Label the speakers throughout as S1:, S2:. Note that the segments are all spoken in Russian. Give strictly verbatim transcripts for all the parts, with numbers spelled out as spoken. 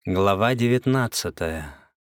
S1: Глава девятнадцатая.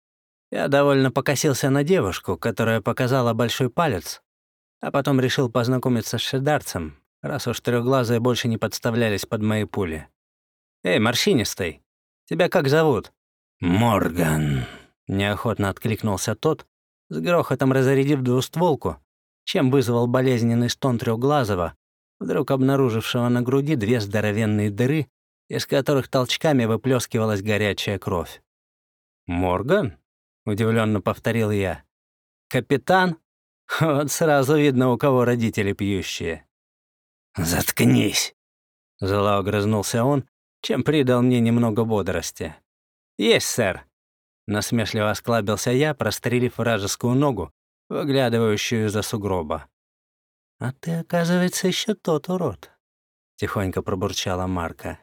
S1: Я довольно покосился на девушку, которая показала большой палец, а потом решил познакомиться с шедарцем, раз уж трёхглазые больше не подставлялись под мои пули. «Эй, морщинистый, тебя как зовут?»
S2: «Морган»,
S1: — неохотно откликнулся тот, с грохотом разрядив двустволку, чем вызвал болезненный стон трёхглазого, вдруг обнаружившего на груди две здоровенные дыры, из которых толчками выплескивалась горячая кровь. «Морган?» — удивленно повторил я. «Капитан? Вот сразу видно, у кого родители пьющие».
S2: «Заткнись!»
S1: — зло огрызнулся он, чем придал мне немного бодрости. «Есть, сэр!» — насмешливо осклабился я, прострелив вражескую ногу, выглядывающую из-за сугроба. «А ты, оказывается, еще тот урод», — тихонько пробурчала Марка.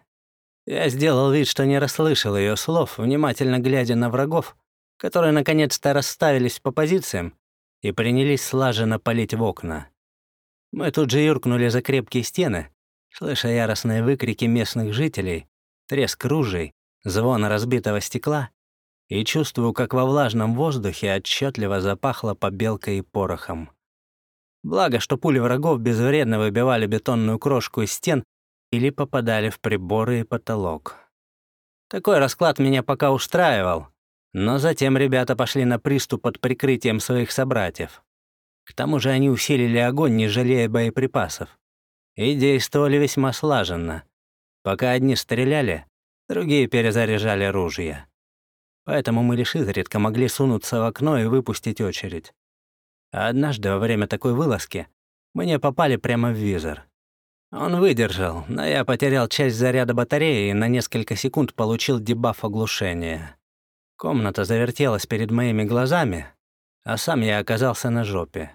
S1: Я сделал вид, что не расслышал ее слов, внимательно глядя на врагов, которые наконец-то расставились по позициям и принялись слаженно палить в окна. Мы тут же юркнули за крепкие стены, слыша яростные выкрики местных жителей, треск ружей, звон разбитого стекла, и чувствую, как во влажном воздухе отчетливо запахло побелкой и порохом. Благо, что пули врагов безвредно выбивали бетонную крошку из стен или попадали в приборы и потолок. Такой расклад меня пока устраивал, но затем ребята пошли на приступ под прикрытием своих собратьев. К тому же они усилили огонь, не жалея боеприпасов, и действовали весьма слаженно. Пока одни стреляли, другие перезаряжали ружья. Поэтому мы лишь изредка могли сунуться в окно и выпустить очередь. А однажды во время такой вылазки мне попали прямо в визор. Он выдержал, но я потерял часть заряда батареи и на несколько секунд получил дебаф оглушения. Комната завертелась перед моими глазами, а сам я оказался на жопе.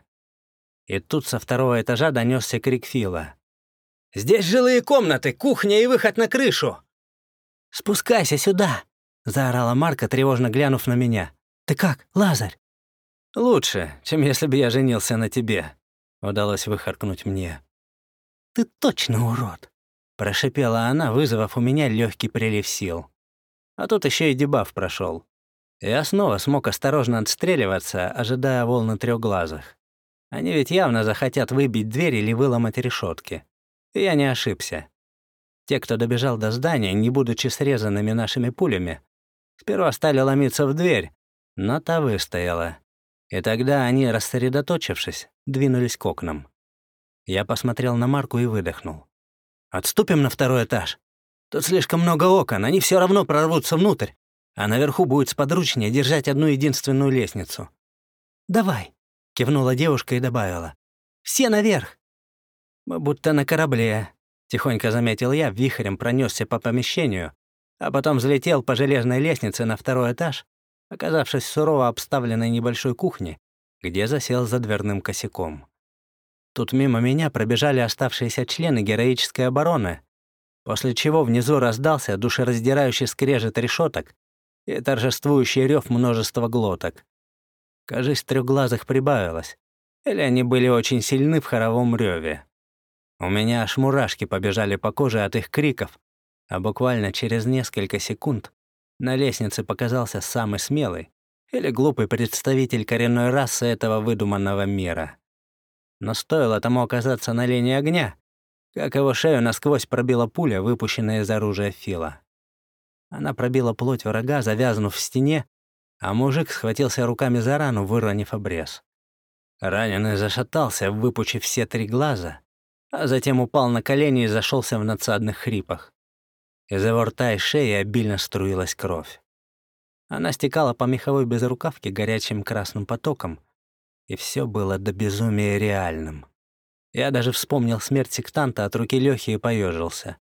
S1: И тут со второго этажа донесся крик Фила. «Здесь жилые комнаты, кухня и выход на крышу!» «Спускайся сюда!» — заорала Марка, тревожно глянув на меня. «Ты как, Лазарь?» «Лучше, чем если бы я женился на тебе», — удалось выхаркнуть мне. «Ты точно урод!» — прошипела она, вызвав у меня легкий прилив сил. А тут еще и дебаф прошел. Я снова смог осторожно отстреливаться, ожидая волны трехглазых. Они ведь явно захотят выбить дверь или выломать решетки. И я не ошибся. Те, кто добежал до здания, не будучи срезанными нашими пулями, сперва стали ломиться в дверь, но та выстояла. И тогда они, рассредоточившись, двинулись к окнам. Я посмотрел на Марку и выдохнул. «Отступим на второй этаж. Тут слишком много окон, они все равно прорвутся внутрь, а наверху будет сподручнее держать одну единственную лестницу». «Давай», — кивнула девушка и добавила. «Все наверх». «Мы будто на корабле», — тихонько заметил я, вихрем пронесся по помещению, а потом взлетел по железной лестнице на второй этаж, оказавшись в сурово обставленной небольшой кухне, где засел за дверным косяком. Тут мимо меня пробежали оставшиеся члены героической обороны, после чего внизу раздался душераздирающий скрежет решеток и торжествующий рев множества глоток. Кажись, трехглазых прибавилось, или они были очень сильны в хоровом реве. У меня аж мурашки побежали по коже от их криков, а буквально через несколько секунд на лестнице показался самый смелый или глупый представитель коренной расы этого выдуманного мира. Но стоило тому оказаться на линии огня, как его шею насквозь пробила пуля, выпущенная из оружия Фила. Она пробила плоть врага, завязнув в стене, а мужик схватился руками за рану, выронив обрез. Раненый зашатался, выпучив все три глаза, а затем упал на колени и зашелся в надсадных хрипах. Из его рта и шеи обильно струилась кровь. Она стекала по меховой безрукавке горячим красным потоком, и все было до безумия реальным. Я даже вспомнил смерть сектанта от руки Лёхи и поежился.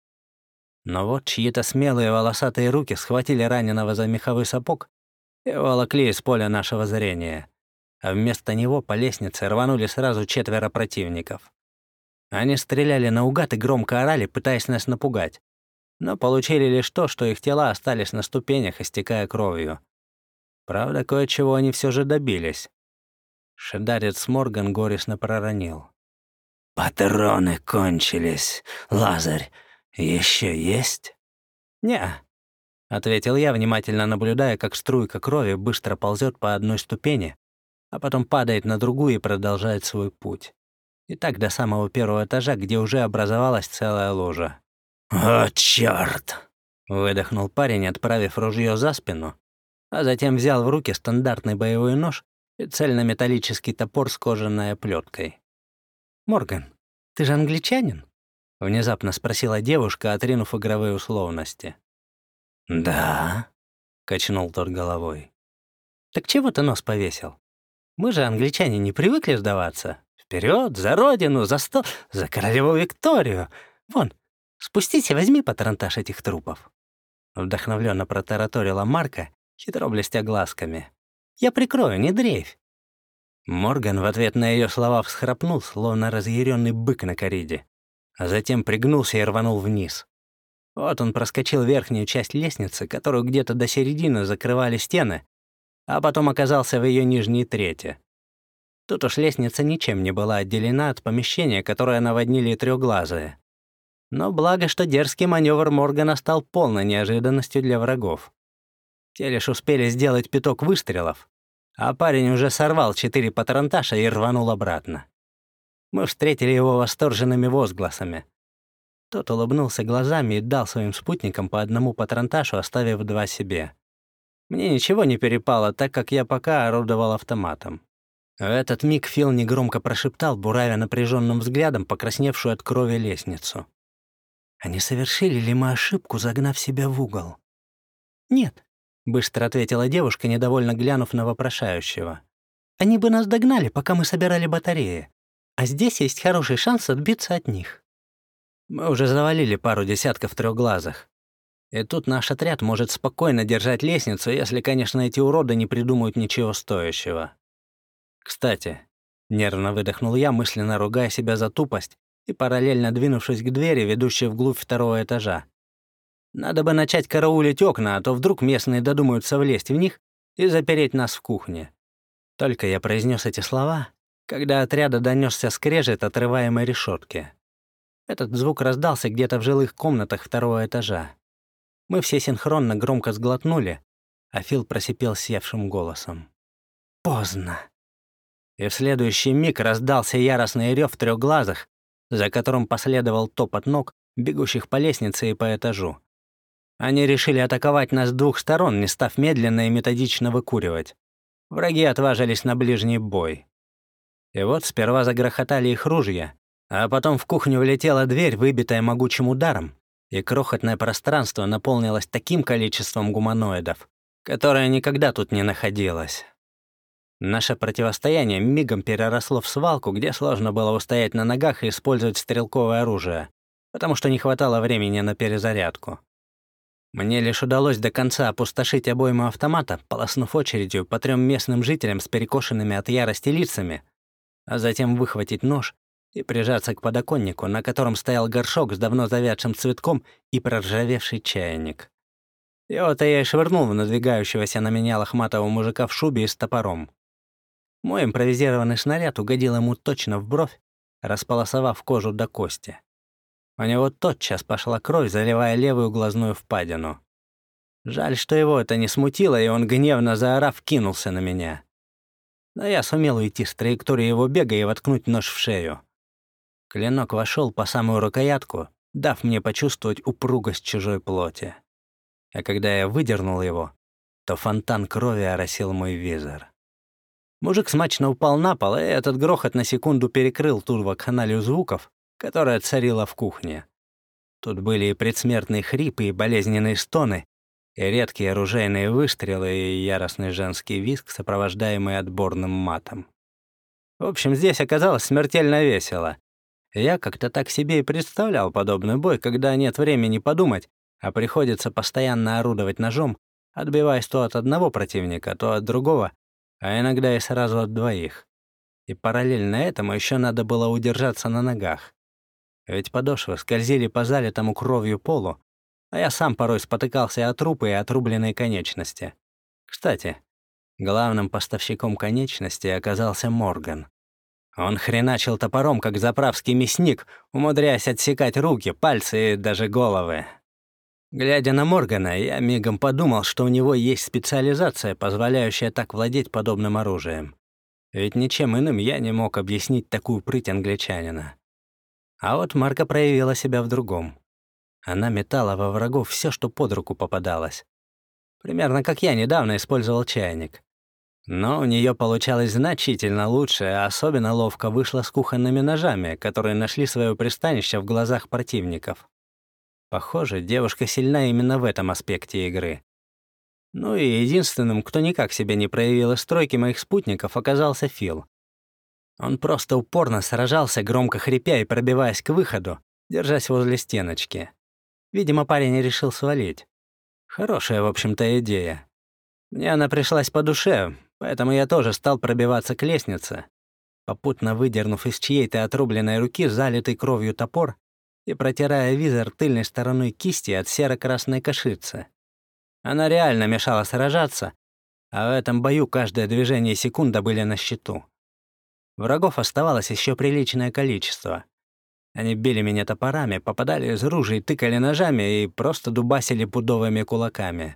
S1: Но вот чьи-то смелые волосатые руки схватили раненого за меховой сапог и волокли из поля нашего зрения, а вместо него по лестнице рванули сразу четверо противников. Они стреляли наугад и громко орали, пытаясь нас напугать, но получили лишь то, что их тела остались на ступенях, истекая кровью. Правда, кое-чего они все же добились. Шедарец Морган горестно проронил.
S2: «Патроны кончились. Лазарь, еще есть?»
S1: «Не-а», — ответил я, внимательно наблюдая, как струйка крови быстро ползет по одной ступени, а потом падает на другую и продолжает свой путь. И так до самого первого этажа, где уже образовалась целая лужа.
S2: «О, чёрт!»
S1: — выдохнул парень, отправив ружье за спину, а затем взял в руки стандартный боевой нож и цельнометаллический топор с кожаной оплёткой. «Морган, ты же англичанин?» — внезапно спросила девушка, отринув игровые условности.
S2: «Да», —
S1: качнул тот головой. «Так чего ты нос повесил? Мы же, англичане, не привыкли сдаваться. Вперед, за родину, за стол, за королеву Викторию. Вон, спустись и возьми патронтаж этих трупов». Вдохновленно протараторила Марка, хитро блестя глазками. «Я прикрою, не дрейфь». Морган в ответ на ее слова всхрапнул, словно разъяренный бык на кориде, а затем пригнулся и рванул вниз. Вот он проскочил верхнюю часть лестницы, которую где-то до середины закрывали стены, а потом оказался в ее нижней трети. Тут уж лестница ничем не была отделена от помещения, которое наводнили трёхглазые. Но благо, что дерзкий маневр Моргана стал полной неожиданностью для врагов. Те лишь успели сделать пяток выстрелов, а парень уже сорвал четыре патронташа и рванул обратно. Мы встретили его восторженными возгласами. Тот улыбнулся глазами и дал своим спутникам по одному патронташу, оставив два себе. Мне ничего не перепало, так как я пока орудовал автоматом. В этот миг Фил негромко прошептал, буравя напряженным взглядом покрасневшую от крови лестницу. «А не совершили ли мы ошибку, загнав себя в угол?» «Нет», — быстро ответила девушка, недовольно глянув на вопрошающего. «Они бы нас догнали, пока мы собирали батареи. А здесь есть хороший шанс отбиться от них». Мы уже завалили пару десятков трёхглазых. И тут наш отряд может спокойно держать лестницу, если, конечно, эти уроды не придумают ничего стоящего. Кстати, нервно выдохнул я, мысленно ругая себя за тупость и параллельно двинувшись к двери, ведущей вглубь второго этажа. Надо бы начать караулить окна, а то вдруг местные додумаются влезть в них и запереть нас в кухне. Только я произнес эти слова, когда отряда донесся скрежет отрываемой решетки. Этот звук раздался где-то в жилых комнатах второго этажа. Мы все синхронно громко сглотнули, а Фил просипел севшим голосом. «Поздно». И в следующий миг раздался яростный рев трёхглазых, за которым последовал топот ног, бегущих по лестнице и по этажу. Они решили атаковать нас с двух сторон, не став медленно и методично выкуривать. Враги отважились на ближний бой. И вот сперва загрохотали их ружья, а потом в кухню влетела дверь, выбитая могучим ударом, и крохотное пространство наполнилось таким количеством гуманоидов, которое никогда тут не находилось. Наше противостояние мигом переросло в свалку, где сложно было устоять на ногах и использовать стрелковое оружие, потому что не хватало времени на перезарядку. Мне лишь удалось до конца опустошить обойму автомата, полоснув очередью по трем местным жителям с перекошенными от ярости лицами, а затем выхватить нож и прижаться к подоконнику, на котором стоял горшок с давно завядшим цветком и проржавевший чайник. Его-то я и швырнул в надвигающегося на меня лохматого мужика в шубе и с топором. Мой импровизированный снаряд угодил ему точно в бровь, располосовав кожу до кости. У него тотчас пошла кровь, заливая левую глазную впадину. Жаль, что его это не смутило, и он, гневно заорав, кинулся на меня. Но я сумел уйти с траектории его бега и воткнуть нож в шею. Клинок вошел по самую рукоятку, дав мне почувствовать упругость чужой плоти. А когда я выдернул его, то фонтан крови оросил мой визор. Мужик смачно упал на пол, и этот грохот на секунду перекрыл ту вакханалию звуков, которая царила в кухне. Тут были и предсмертные хрипы, и болезненные стоны, и редкие оружейные выстрелы, и яростный женский визг, сопровождаемый отборным матом. В общем, здесь оказалось смертельно весело. Я как-то так себе и представлял подобный бой, когда нет времени подумать, а приходится постоянно орудовать ножом, отбиваясь то от одного противника, то от другого, а иногда и сразу от двоих. И параллельно этому еще надо было удержаться на ногах. Ведь подошвы скользили по залитому кровью полу, а я сам порой спотыкался от трупы и отрубленной конечности. Кстати, главным поставщиком конечности оказался Морган. Он хреначил топором, как заправский мясник, умудряясь отсекать руки, пальцы и даже головы. Глядя на Моргана, я мигом подумал, что у него есть специализация, позволяющая так владеть подобным оружием. Ведь ничем иным я не мог объяснить такую прыть англичанина. А вот Марка проявила себя в другом. Она метала во врагов все, что под руку попадалось. Примерно как я недавно использовал чайник. Но у нее получалось значительно лучше, а особенно ловко вышло с кухонными ножами, которые нашли свое пристанище в глазах противников. Похоже, девушка сильна именно в этом аспекте игры. Ну и единственным, кто никак себя не проявил из стройки моих спутников, оказался Фил. Он просто упорно сражался, громко хрипя и пробиваясь к выходу, держась возле стеночки. Видимо, парень решил свалить. Хорошая, в общем-то, идея. Мне она пришлась по душе, поэтому я тоже стал пробиваться к лестнице, попутно выдернув из чьей-то отрубленной руки залитый кровью топор и протирая визор тыльной стороной кисти от серо-красной кашицы. Она реально мешала сражаться, а в этом бою каждое движение и секунда были на счету. Врагов оставалось еще приличное количество. Они били меня топорами, попадали из ружей, тыкали ножами и просто дубасили пудовыми кулаками.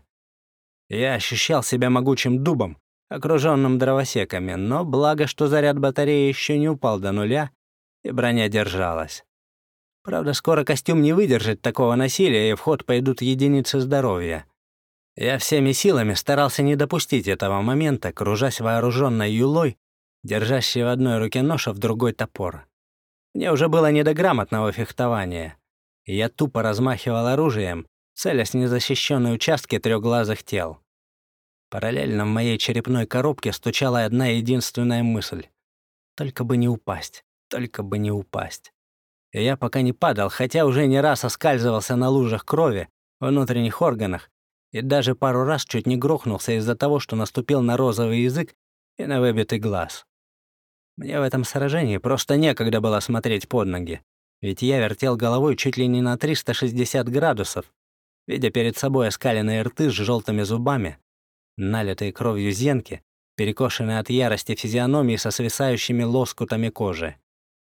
S1: Я ощущал себя могучим дубом, окруженным дровосеками, но благо, что заряд батареи еще не упал до нуля, и броня держалась. Правда, скоро костюм не выдержит такого насилия, и в ход пойдут единицы здоровья. Я всеми силами старался не допустить этого момента, кружась вооруженной юлой, держащей в одной руке нож, а в другой топор. Мне уже было не до грамотного фехтования. И я тупо размахивал оружием, целясь в незащищенные участки трехглазых тел. Параллельно в моей черепной коробке стучала одна единственная мысль. Только бы не упасть, только бы не упасть. И я пока не падал, хотя уже не раз оскальзывался на лужах крови, внутренних органах, и даже пару раз чуть не грохнулся из-за того, что наступил на розовый язык и на выбитый глаз. Мне в этом сражении просто некогда было смотреть под ноги, ведь я вертел головой чуть ли не на триста шестьдесят градусов, видя перед собой оскаленные рты с желтыми зубами, налитые кровью зенки, перекошенные от ярости физиономии со свисающими лоскутами кожи.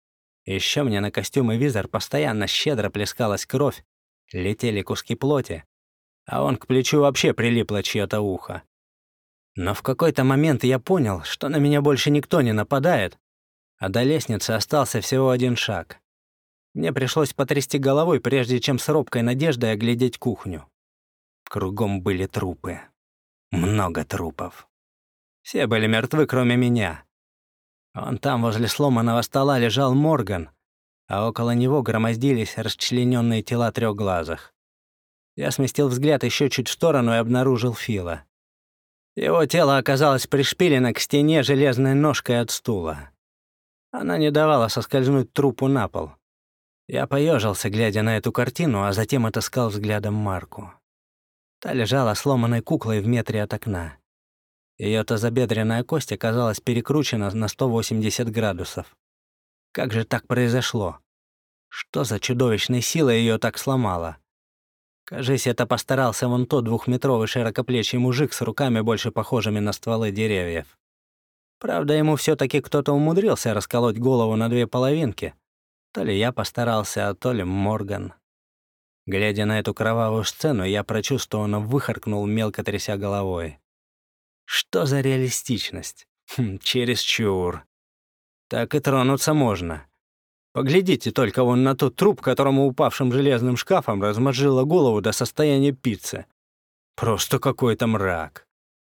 S1: Еще мне на костюм и визор постоянно щедро плескалась кровь, летели куски плоти, а он к плечу вообще прилипло чьё-то ухо. Но в какой-то момент я понял, что на меня больше никто не нападает, а до лестницы остался всего один шаг. Мне пришлось потрясти головой, прежде чем с робкой надеждой оглядеть кухню. Кругом были трупы. Много трупов. Все были мертвы, кроме меня. Вон там, возле сломанного стола, лежал Морган, а около него громоздились расчлененные тела трехглазых. Я сместил взгляд еще чуть в сторону и обнаружил Фила. Его тело оказалось пришпилено к стене железной ножкой от стула. Она не давала соскользнуть трупу на пол. Я поежился, глядя на эту картину, а затем отыскал взглядом Марку. Та лежала сломанной куклой в метре от окна. Ее тазобедренная кость оказалась перекручена на сто восемьдесят градусов. Как же так произошло? Что за чудовищной силой ее так сломало? Кажись, это постарался вон тот двухметровый широкоплечий мужик с руками, больше похожими на стволы деревьев. Правда, ему все-таки кто-то умудрился расколоть голову на две половинки. То ли я постарался, а то ли Морган. Глядя на эту кровавую сцену, я прочувствованно выхаркнул, мелко тряся головой. Что за реалистичность? Хм, чересчур. Так и тронуться можно. Поглядите только вон на тот труп, которому упавшим железным шкафом размозжило голову до состояния пиццы. Просто какой-то мрак.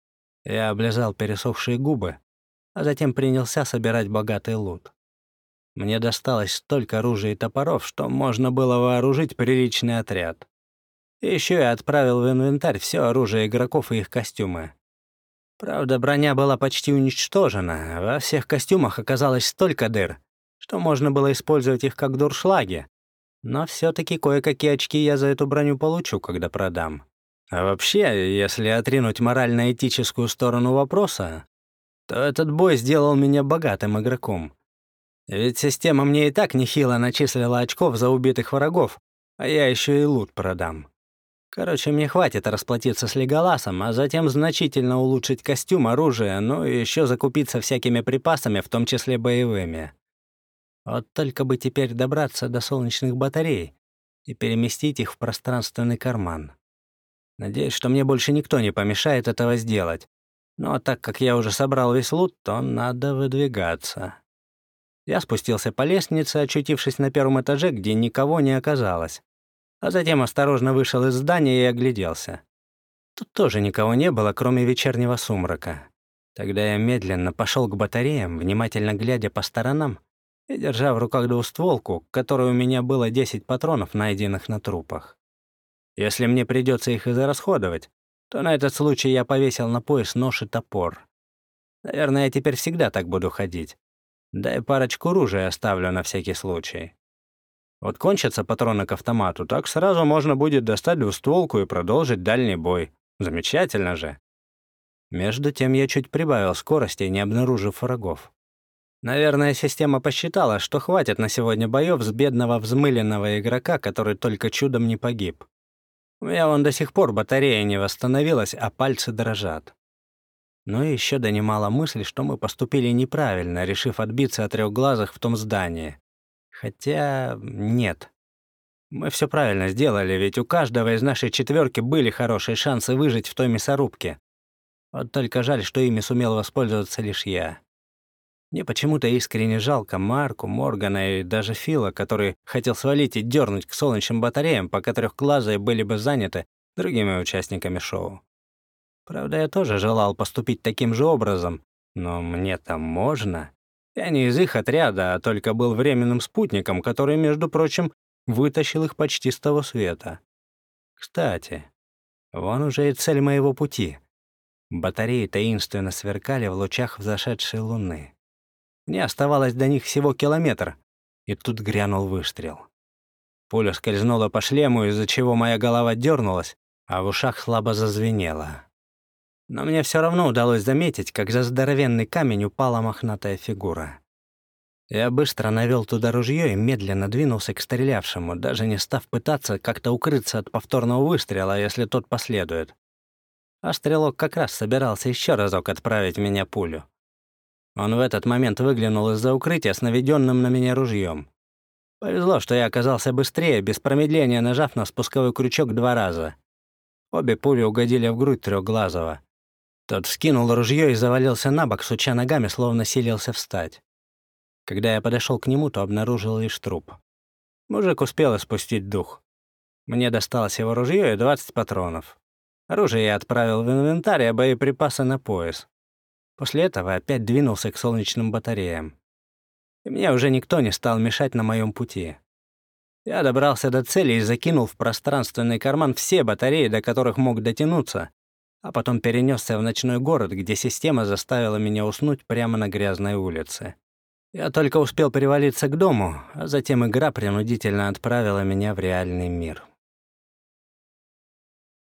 S1: Я облизал пересохшие губы, а затем принялся собирать богатый лут. Мне досталось столько оружия и топоров, что можно было вооружить приличный отряд. И еще я отправил в инвентарь все оружие игроков и их костюмы. Правда, броня была почти уничтожена, во всех костюмах оказалось столько дыр, что можно было использовать их как дуршлаги. Но все-таки кое-какие очки я за эту броню получу, когда продам. А вообще, если отринуть морально-этическую сторону вопроса, то этот бой сделал меня богатым игроком. Ведь система мне и так нехило начислила очков за убитых врагов, а я еще и лут продам. Короче, мне хватит расплатиться с Леголасом, а затем значительно улучшить костюм, оружие, ну и еще закупиться всякими припасами, в том числе боевыми. Вот только бы теперь добраться до солнечных батарей и переместить их в пространственный карман. Надеюсь, что мне больше никто не помешает этого сделать. Но так как я уже собрал весь лут, то надо выдвигаться. Я спустился по лестнице, очутившись на первом этаже, где никого не оказалось. А затем осторожно вышел из здания и огляделся. Тут тоже никого не было, кроме вечернего сумрака. Тогда я медленно пошел к батареям, внимательно глядя по сторонам и держа в руках двустволку, к которой у меня было десять патронов, найденных на трупах. Если мне придется их израсходовать, то на этот случай я повесил на пояс нож и топор. Наверное, я теперь всегда так буду ходить. Да и парочку ружей оставлю на всякий случай. Вот кончатся патроны к автомату, так сразу можно будет достать двустволку и продолжить дальний бой. Замечательно же. Между тем я чуть прибавил скорости, не обнаружив врагов. Наверное, система посчитала, что хватит на сегодня боев с бедного взмыленного игрока, который только чудом не погиб. У меня вон до сих пор батарея не восстановилась, а пальцы дрожат. Но еще донимала мысль, что мы поступили неправильно, решив отбиться от трехглазых в том здании. Хотя нет. Мы все правильно сделали, ведь у каждого из нашей четверки были хорошие шансы выжить в той мясорубке. Вот только жаль, что ими сумел воспользоваться лишь я. Мне почему-то искренне жалко Марку, Моргана и даже Фила, который хотел свалить и дернуть к солнечным батареям, пока трехглазые были бы заняты другими участниками шоу. Правда, я тоже желал поступить таким же образом, но мне-то можно. Я не из их отряда, а только был временным спутником, который, между прочим, вытащил их почти с того света. Кстати, вон уже и цель моего пути. Батареи таинственно сверкали в лучах взошедшей луны. Мне оставалось до них всего километр, и тут грянул выстрел. Пуля скользнула по шлему, из-за чего моя голова дернулась, а в ушах слабо зазвенело. Но мне все равно удалось заметить, как за здоровенный камень упала мохнатая фигура. Я быстро навел туда ружье и медленно двинулся к стрелявшему, даже не став пытаться как-то укрыться от повторного выстрела, если тот последует. А стрелок как раз собирался еще разок отправить в меня пулю. Он в этот момент выглянул из-за укрытия с наведенным на меня ружьем. Повезло, что я оказался быстрее, без промедления нажав на спусковой крючок два раза. Обе пули угодили в грудь трехглазого. Тот вскинул ружье и завалился на бок, суча ногами, словно силился встать. Когда я подошел к нему, то обнаружил лишь труп. Мужик успел испустить дух. Мне досталось его ружье и двадцать патронов. Оружие я отправил в инвентарь, а боеприпасы на пояс. После этого опять двинулся к солнечным батареям. И мне уже никто не стал мешать на моем пути. Я добрался до цели и закинул в пространственный карман все батареи, до которых мог дотянуться, а потом перенесся в ночной город, где система заставила меня уснуть прямо на грязной улице. Я только успел перевалиться к дому, а затем игра принудительно отправила меня в реальный мир.